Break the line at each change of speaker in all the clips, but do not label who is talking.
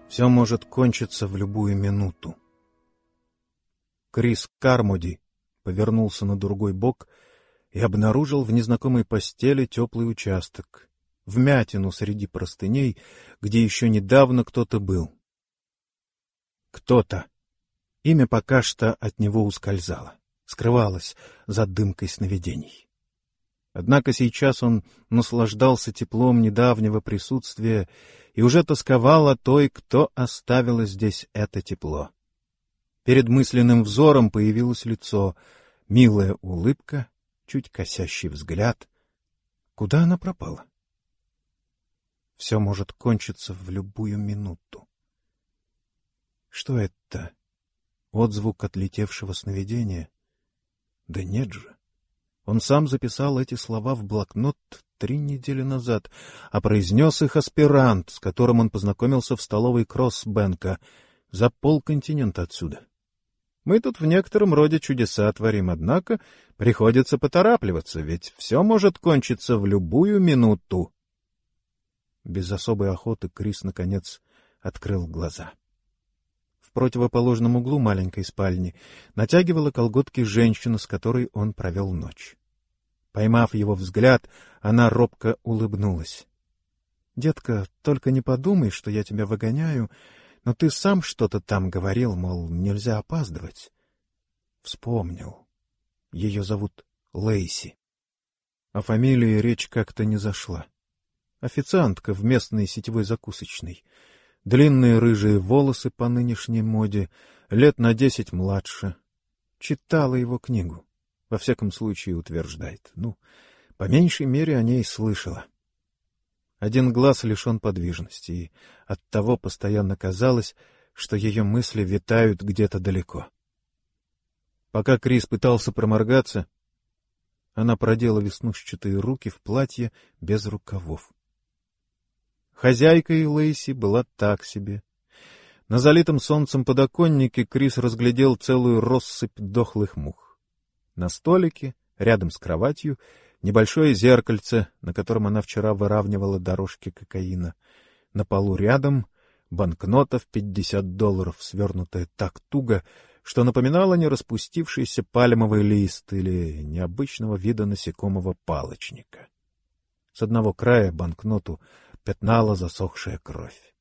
Все может кончиться в любую минуту. Крис Кармоди повернулся на другой бок и обнаружил в незнакомой постели теплый участок, вмятину среди простыней, где еще недавно кто-то был. Кто-то. Имя пока что от него ускользало, скрывалось за дымкой сновидений. Однако сейчас он наслаждался теплом недавнего присутствия и уже тосковал о той, кто оставила здесь это тепло. Перед мысленным взором появилось лицо, милая улыбка, чуть косящий взгляд. Куда она пропала? Все может кончиться в любую минуту. Что это? Отзвук отлетевшего сновидения? Да нет же. Он сам записал эти слова в блокнот 3 недели назад, а произнес их аспирант, с которым он познакомился в столовой Кроссбенка, за полконтинента отсюда. Мы тут в некотором роде чудеса творим, однако приходится поторапливаться, ведь все может кончиться в любую минуту. Без особой охоты Крис, наконец, открыл глаза. В противоположном углу маленькой спальни натягивала колготки женщина, с которой он провел ночь. Поймав его взгляд, она робко улыбнулась. — Детка, только не подумай, что я тебя выгоняю, но ты сам что-то там говорил, мол, нельзя опаздывать. Вспомнил. Ее зовут Лейси. О фамилии речь как-то не зашла. Официантка в местной сетевой закусочной. Длинные рыжие волосы по нынешней моде, лет на 10 младше. Читала его книгу. Во всяком случае, утверждает. По меньшей мере, о ней слышала. Один глаз лишен подвижности, и оттого постоянно казалось, что ее мысли витают где-то далеко. Пока Крис пытался проморгаться, она продела веснушчатые руки в платье без рукавов. Хозяйкой Лейси была так себе. На залитом солнцем подоконнике Крис разглядел целую россыпь дохлых мух. На столике, рядом с кроватью, небольшое зеркальце, на котором она вчера выравнивала дорожки кокаина. На полу рядом банкнота в $50, свернутая так туго, что напоминала не распустившийся пальмовый лист или необычного вида насекомого палочника. С одного края банкноту пятнала засохшая кровь.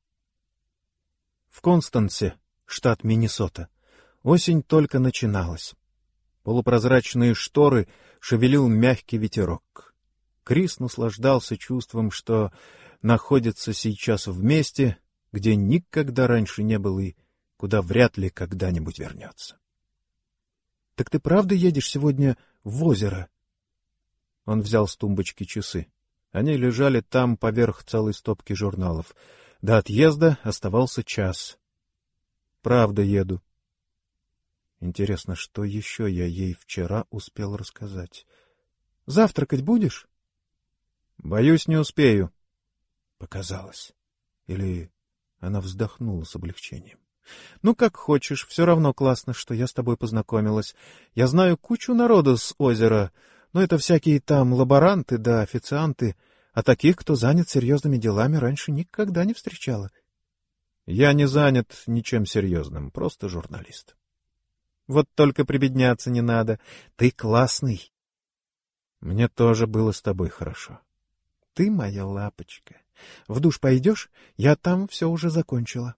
В Констансе, штат Миннесота, осень только начиналась. Полупрозрачные шторы шевелил мягкий ветерок. Крис наслаждался чувством, что находится сейчас в месте, где никогда раньше не был и куда вряд ли когда-нибудь вернется. — Так ты правда едешь сегодня в озеро? Он взял с тумбочки часы. Они лежали там поверх целой стопки журналов. До отъезда оставался час. — Правда еду. Интересно, что еще я ей вчера успел рассказать. — Завтракать будешь? — Боюсь, не успею. Показалось. Или она вздохнула с облегчением. — Ну, как хочешь, все равно классно, что я с тобой познакомилась. Я знаю кучу народа с озера, но это всякие там лаборанты да официанты, а таких, кто занят серьезными делами, раньше никогда не встречала. — Я не занят ничем серьезным, просто журналист. — Вот только прибедняться не надо. Ты классный. — Мне тоже было с тобой хорошо. — Ты моя лапочка. В душ пойдешь? Я там все уже закончила.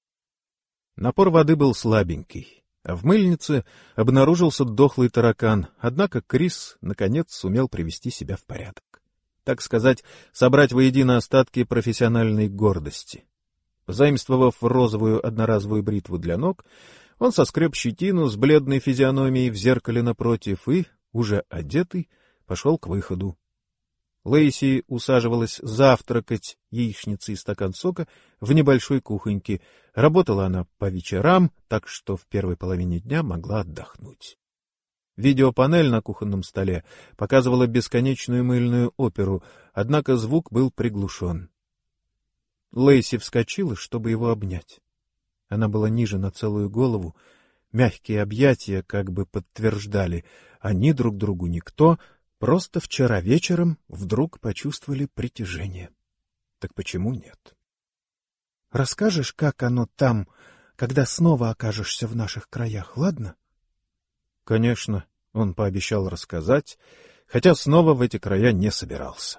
Напор воды был слабенький, а в мыльнице обнаружился дохлый таракан, однако Крис, наконец, сумел привести себя в порядок. Так сказать, собрать воедино остатки профессиональной гордости. Позаимствовав розовую одноразовую бритву для ног, он соскреб щетину с бледной физиономией в зеркале напротив и, уже одетый, пошел к выходу. Лейси усаживалась завтракать яичницей и стакан сока в небольшой кухоньке. Работала она по вечерам, так что в первой половине дня могла отдохнуть. Видеопанель на кухонном столе показывала бесконечную мыльную оперу, однако звук был приглушен. Лейси вскочила, чтобы его обнять. Она была ниже на целую голову. Мягкие объятия как бы подтверждали, они друг другу никто, просто вчера вечером вдруг почувствовали притяжение. Так почему нет? Расскажешь, как оно там, когда снова окажешься в наших краях, ладно? Конечно, он пообещал рассказать, хотя снова в эти края не собирался.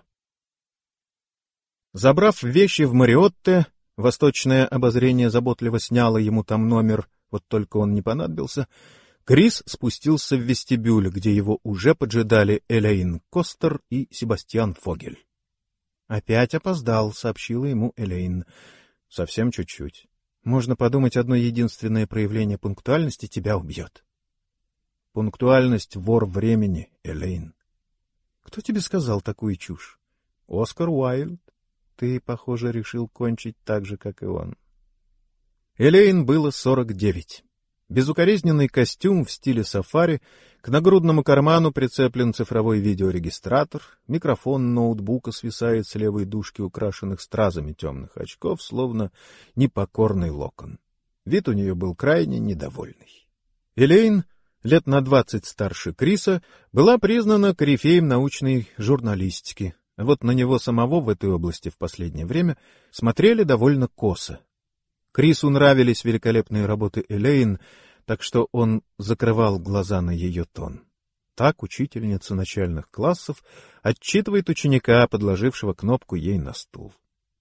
Забрав вещи в Мариотте, Восточное обозрение заботливо сняло ему там номер, вот только он не понадобился, Крис спустился в вестибюль, где его уже поджидали Элейн Костер и Себастьян Фогель. «Опять опоздал», — сообщила ему Элейн. «Совсем чуть-чуть. Можно подумать, одно единственное проявление пунктуальности тебя убьет». «Пунктуальность — вор времени, Элейн». «Кто тебе сказал такую чушь?» «Оскар Уайльд. Ты, похоже, решил кончить так же, как и он». Элейн было 49. Безукоризненный костюм в стиле сафари, к нагрудному карману прицеплен цифровой видеорегистратор, микрофон ноутбука свисает с левой дужки украшенных стразами темных очков, словно непокорный локон. Вид у нее был крайне недовольный. Элейн, лет на 20 старше Криса, была признана корифеем научной журналистики, а вот на него самого в этой области в последнее время смотрели довольно косо. Крису нравились великолепные работы Элейн, так что он закрывал глаза на ее тон. Так учительница начальных классов отчитывает ученика, подложившего кнопку ей на стул.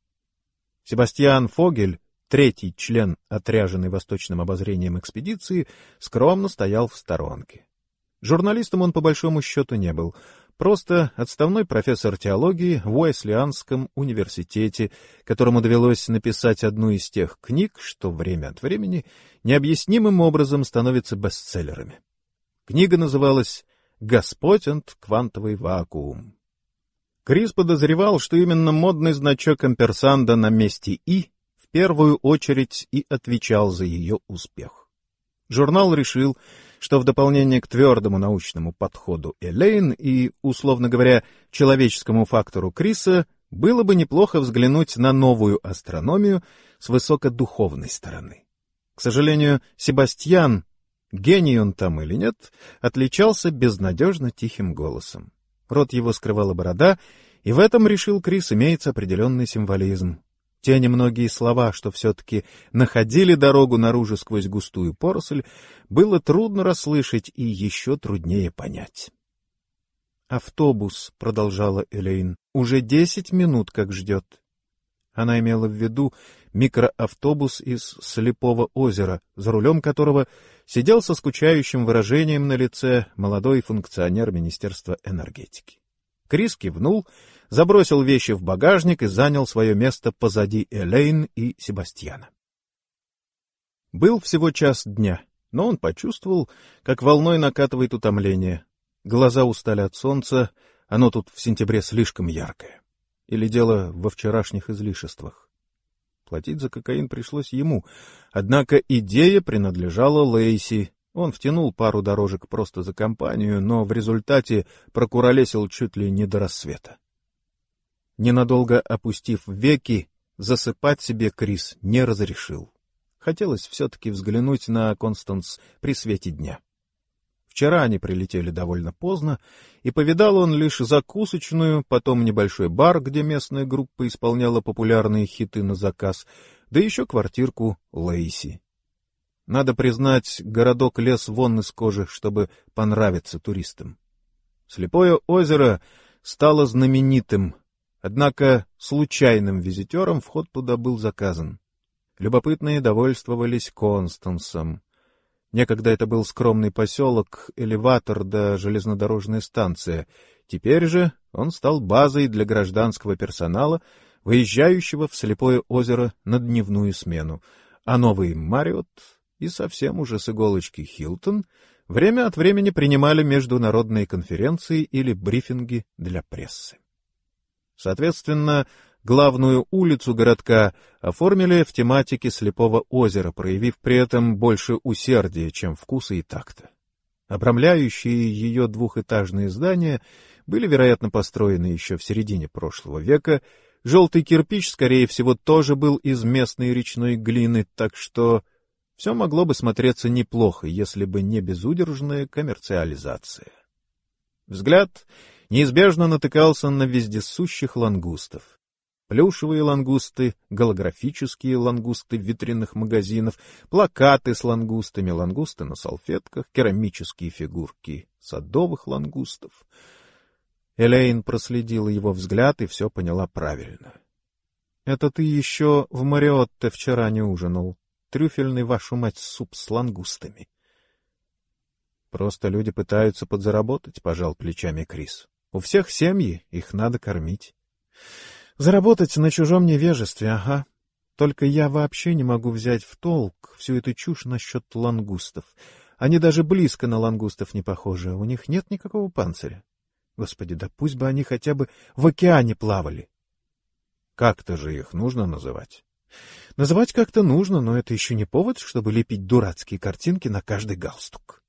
Себастьян Фогель, третий член отряженной Восточным обозрением экспедиции, скромно стоял в сторонке. Журналистом он по большому счету не был, просто отставной профессор теологии в Уэслианском университете, которому довелось написать одну из тех книг, что время от времени необъяснимым образом становятся бестселлерами. Книга называлась «Господь and квантовый вакуум». Крис подозревал, что именно модный значок амперсанда на месте «и» в первую очередь и отвечал за ее успех. Журнал решил, что в дополнение к твердому научному подходу Элейн и, условно говоря, человеческому фактору Криса, было бы неплохо взглянуть на новую астрономию с высокодуховной стороны. К сожалению, Себастьян, гений он там или нет, отличался безнадежно тихим голосом. Рот его скрывала борода, и в этом, решил Крис, имеется определенный символизм. Те немногие слова, что все-таки находили дорогу наружу сквозь густую поросль, было трудно расслышать и еще труднее понять. «Автобус», — продолжала Элейн, — «уже 10 минут как ждет». Она имела в виду микроавтобус из Слепого озера, за рулем которого сидел со скучающим выражением на лице молодой функционер Министерства энергетики. Крис кивнул, забросил вещи в багажник и занял свое место позади Элейн и Себастьяна. Был всего час дня, но он почувствовал, как волной накатывает утомление. Глаза устали от солнца, оно тут в сентябре слишком яркое. Или дело во вчерашних излишествах. Платить за кокаин пришлось ему, однако идея принадлежала Лейси. Он втянул пару дорожек просто за компанию, но в результате прокуролесил чуть ли не до рассвета. Ненадолго опустив веки, засыпать себе Крис не разрешил. Хотелось все-таки взглянуть на Констанс при свете дня. Вчера они прилетели довольно поздно, и повидал он лишь закусочную, потом небольшой бар, где местная группа исполняла популярные хиты на заказ, да еще квартирку Лейси. Надо признать, городок лез вон из кожи, чтобы понравиться туристам. Слепое озеро стало знаменитым, однако случайным визитерам вход туда был заказан. Любопытные довольствовались Констансом. Некогда это был скромный поселок, элеватор да железнодорожная станция. Теперь же он стал базой для гражданского персонала, выезжающего в Слепое озеро на дневную смену, а новый Мариотт и совсем уже с иголочки Хилтон время от времени принимали международные конференции или брифинги для прессы. Соответственно, главную улицу городка оформили в тематике Слепого озера, проявив при этом больше усердия, чем вкуса и такта. Обрамляющие ее двухэтажные здания были, вероятно, построены еще в середине прошлого века. Желтый кирпич, скорее всего, тоже был из местной речной глины, так что все могло бы смотреться неплохо, если бы не безудержная коммерциализация. Взгляд неизбежно натыкался на вездесущих лангустов. плюшевые лангусты, голографические лангусты витринных магазинов, плакаты с лангустами, лангусты на салфетках, керамические фигурки садовых лангустов. Элейн проследила его взгляд и все поняла правильно. — Это ты еще в Мариотте вчера не ужинал. Трюфельный, вашу мать, суп с лангустами. — Просто люди пытаются подзаработать, — пожал плечами Крис. — У всех семьи, их надо кормить. — Заработать на чужом невежестве, ага. Только я вообще не могу взять в толк всю эту чушь насчет лангустов. Они даже близко на лангустов не похожи, у них нет никакого панциря. Господи, да пусть бы они хотя бы в океане плавали. Как-то же их нужно называть. Называть как-то нужно, но это еще не повод, чтобы лепить дурацкие картинки на каждый галстук.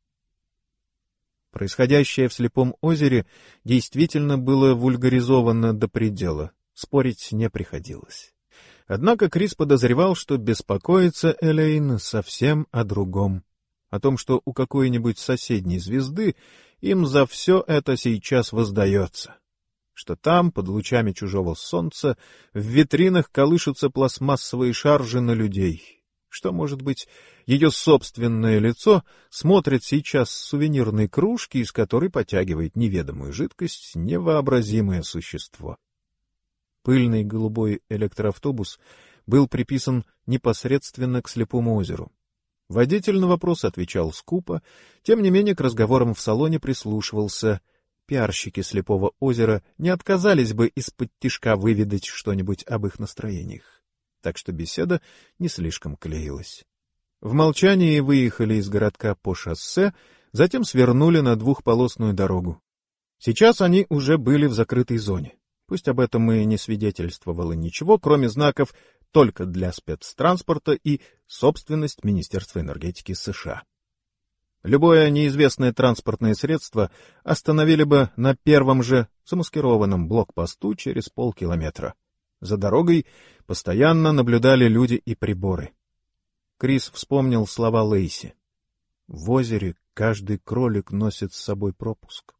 Происходящее в Слепом озере действительно было вульгаризовано до предела, спорить не приходилось. Однако Крис подозревал, что беспокоится Элейн совсем о другом, о том, что у какой-нибудь соседней звезды им за все это сейчас воздается, что там, под лучами чужого солнца, в витринах колышутся пластмассовые шаржи на людей, что, может быть, ее собственное лицо смотрит сейчас с сувенирной кружки, из которой потягивает неведомую жидкость невообразимое существо. Пыльный голубой электроавтобус был приписан непосредственно к Слепому озеру. Водитель на вопрос отвечал скупо, тем не менее к разговорам в салоне прислушивался. Пиарщики Слепого озера не отказались бы из-под тишка выведать что-нибудь об их настроениях. Так что беседа не слишком клеилась. В молчании выехали из городка по шоссе, затем свернули на двухполосную дорогу. Сейчас они уже были в закрытой зоне. Пусть об этом и не свидетельствовало ничего, кроме знаков «Только для спецтранспорта» и «Собственность Министерства энергетики США». Любое неизвестное транспортное средство остановили бы на первом же замаскированном блокпосту через полкилометра. За дорогой постоянно наблюдали люди и приборы. Крис вспомнил слова Лейси. «В озере каждый кролик носит с собой пропуск».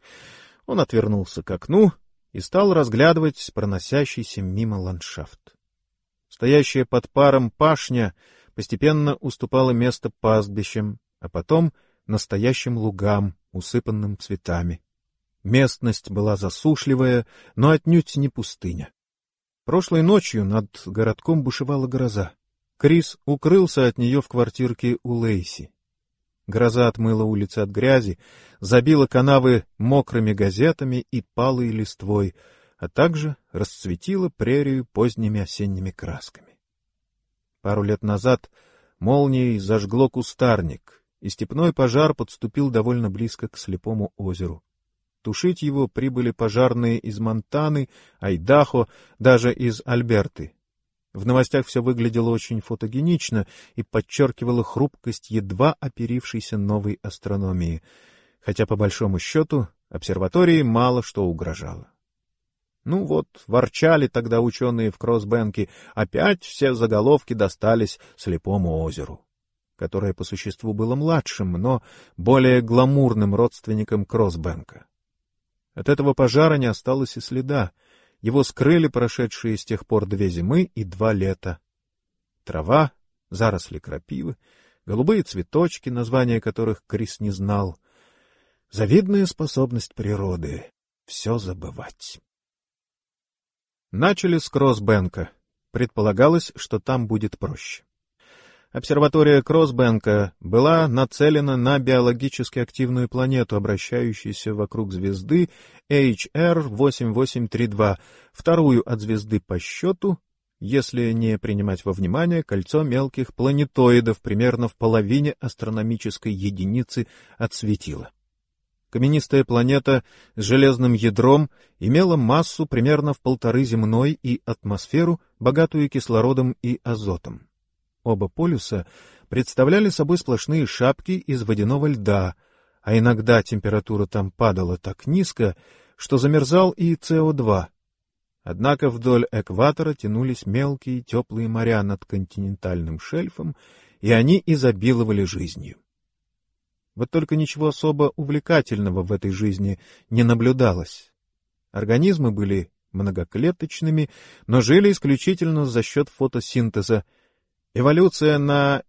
Он отвернулся к окну и стал разглядывать проносящийся мимо ландшафт. Стоящая под паром пашня постепенно уступала место пастбищам, а потом настоящим лугам, усыпанным цветами. Местность была засушливая, но отнюдь не пустыня. Прошлой ночью над городком бушевала гроза. Крис укрылся от нее в квартирке у Лейси. Гроза отмыла улицы от грязи, забила канавы мокрыми газетами и палой листвой, а также расцветила прерию поздними осенними красками. Пару лет назад молнией зажгло кустарник, и степной пожар подступил довольно близко к Слепому озеру. Тушить его прибыли пожарные из Монтаны, Айдахо, даже из Альберты. В новостях все выглядело очень фотогенично и подчеркивало хрупкость едва оперившейся новой астрономии, хотя, по большому счету, обсерватории мало что угрожало. Ну вот, ворчали тогда ученые в Кроссбенке, опять все заголовки достались Слепому озеру, которое по существу было младшим, но более гламурным родственником Кроссбенка. От этого пожара не осталось и следа. Его скрыли прошедшие с тех пор 2 зимы и 2 лета. Трава, заросли крапивы, голубые цветочки, названия которых Крис не знал. Завидная способность природы — все забывать. Начали с Кроссбенка. Предполагалось, что там будет проще. Обсерватория Кроссбенка была нацелена на биологически активную планету, обращающуюся вокруг звезды HR-8832, вторую от звезды по счету, если не принимать во внимание кольцо мелких планетоидов примерно в половине астрономической единицы от светила. Каменистая планета с железным ядром имела массу примерно в 1,5 земной и атмосферу, богатую кислородом и азотом. Оба полюса представляли собой сплошные шапки из водяного льда, а иногда температура там падала так низко, что замерзал и СО2. Однако вдоль экватора тянулись мелкие теплые моря над континентальным шельфом, и они изобиловали жизнью. Вот только ничего особо увлекательного в этой жизни не наблюдалось. Организмы были многоклеточными, но жили исключительно за счет фотосинтеза. Эволюция на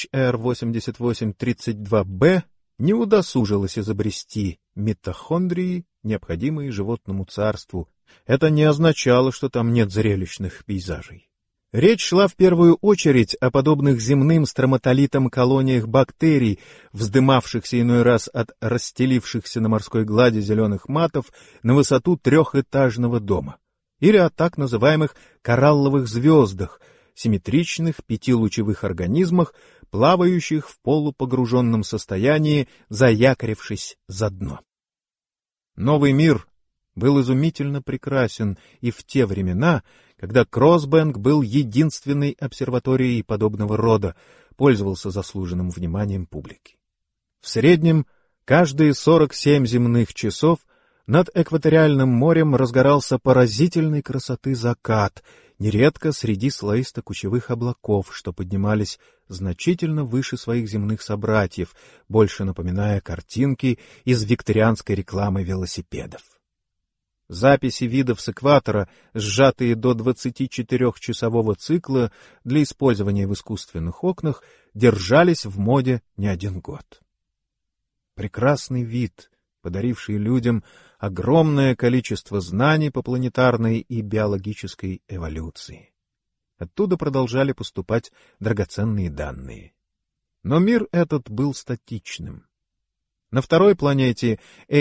HR8832b не удосужилась изобрести митохондрии, необходимые животному царству. Это не означало, что там нет зрелищных пейзажей. Речь шла в первую очередь о подобных земным строматолитам колониях бактерий, вздымавшихся иной раз от расстелившихся на морской глади зеленых матов на высоту трехэтажного дома, или о так называемых коралловых звездах, симметричных пятилучевых организмах, плавающих в полупогруженном состоянии, заякорившись за дно. Новый мир был изумительно прекрасен и в те времена, когда Кроссбэнк был единственной обсерваторией подобного рода, пользовался заслуженным вниманием публики. В среднем каждые 47 земных часов над экваториальным морем разгорался поразительной красоты закат, нередко среди слоисто-кучевых облаков, что поднимались значительно выше своих земных собратьев, больше напоминая картинки из викторианской рекламы велосипедов. Записи видов с экватора, сжатые до 24-часового цикла для использования в искусственных окнах, держались в моде не один год. Прекрасный вид, подаривший людям огромное количество знаний по планетарной и биологической эволюции. Оттуда продолжали поступать драгоценные данные. Но мир этот был статичным. На второй планете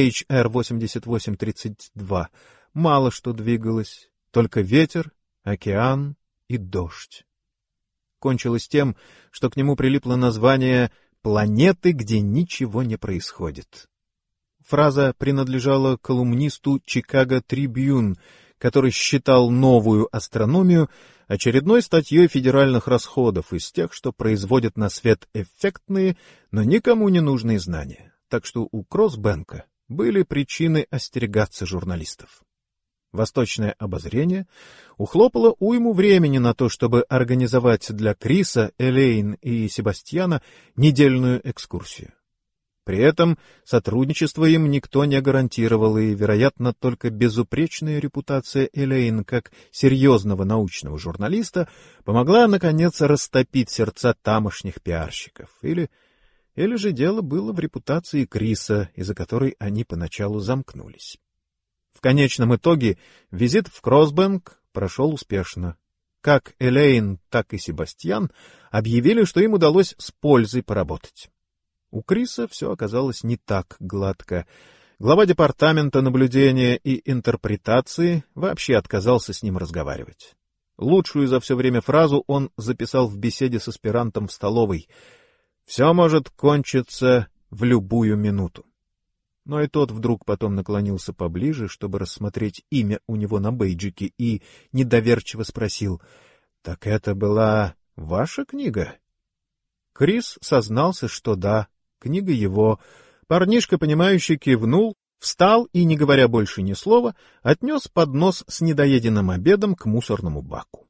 HR8832 мало что двигалось, только ветер, океан и дождь. Кончилось тем, что к нему прилипло название «планеты, где ничего не происходит». Фраза принадлежала колумнисту Chicago Tribune, который считал новую астрономию очередной статьей федеральных расходов из тех, что производят на свет эффектные, но никому не нужные знания. Так что у Кроссбэнка были причины остерегаться журналистов. Восточное обозрение ухлопало уйму времени на то, чтобы организовать для Криса, Элейн и Себастьяна недельную экскурсию. При этом сотрудничество им никто не гарантировал, и, вероятно, только безупречная репутация Элейн как серьезного научного журналиста помогла, наконец, растопить сердца тамошних пиарщиков. Или же дело было в репутации Криса, из-за которой они поначалу замкнулись. В конечном итоге визит в Кроссбэнк прошел успешно. Как Элейн, так и Себастьян объявили, что им удалось с пользой поработать. У Криса все оказалось не так гладко. Глава департамента наблюдения и интерпретации вообще отказался с ним разговаривать. Лучшую за все время фразу он записал в беседе с аспирантом в столовой: «Все может кончиться в любую минуту». Но и тот вдруг потом наклонился поближе, чтобы рассмотреть имя у него на бейджике, и недоверчиво спросил: «Так это была ваша книга?» Крис сознался, что да, книга его. Парнишка, понимающий, кивнул, встал и, не говоря больше ни слова, отнес поднос с недоеденным обедом к мусорному баку.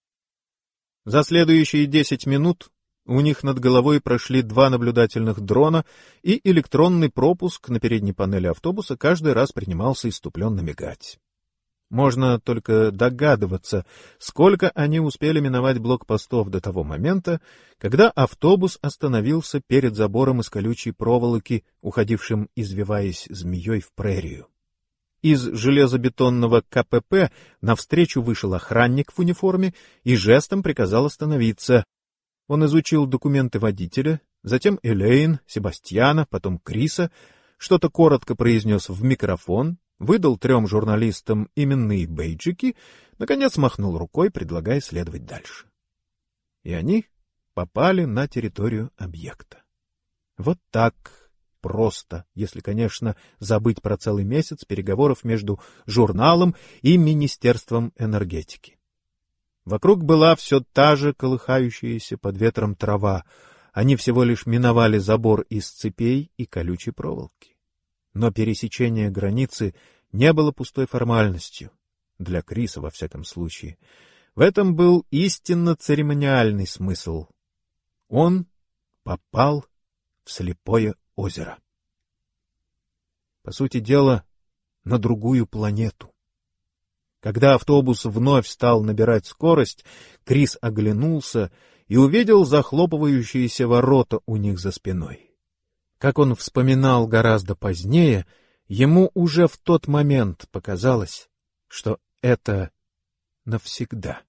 За следующие 10 минут у них над головой прошли 2 наблюдательных дрона, и электронный пропуск на передней панели автобуса каждый раз принимался иступленно мигать. Можно только догадываться, сколько они успели миновать блокпостов до того момента, когда автобус остановился перед забором из колючей проволоки, уходившим, извиваясь змеей, в прерию. Из железобетонного КПП навстречу вышел охранник в униформе и жестом приказал остановиться. Он изучил документы водителя, затем Элейн, Себастьяна, потом Криса, что-то коротко произнес в микрофон, выдал 3 журналистам именные бейджики, наконец махнул рукой, предлагая следовать дальше. И они попали на территорию объекта. Вот так просто, если, конечно, забыть про целый месяц переговоров между журналом и Министерством энергетики. Вокруг была все та же колыхающаяся под ветром трава. Они всего лишь миновали забор из цепей и колючей проволоки. Но пересечение границы не было пустой формальностью. Для Криса, во всяком случае. В этом был истинно церемониальный смысл. Он попал в слепое озеро. По сути дела, на другую планету. Когда автобус вновь стал набирать скорость, Крис оглянулся и увидел захлопывающиеся ворота у них за спиной. Как он вспоминал гораздо позднее, ему уже в тот момент показалось, что это навсегда.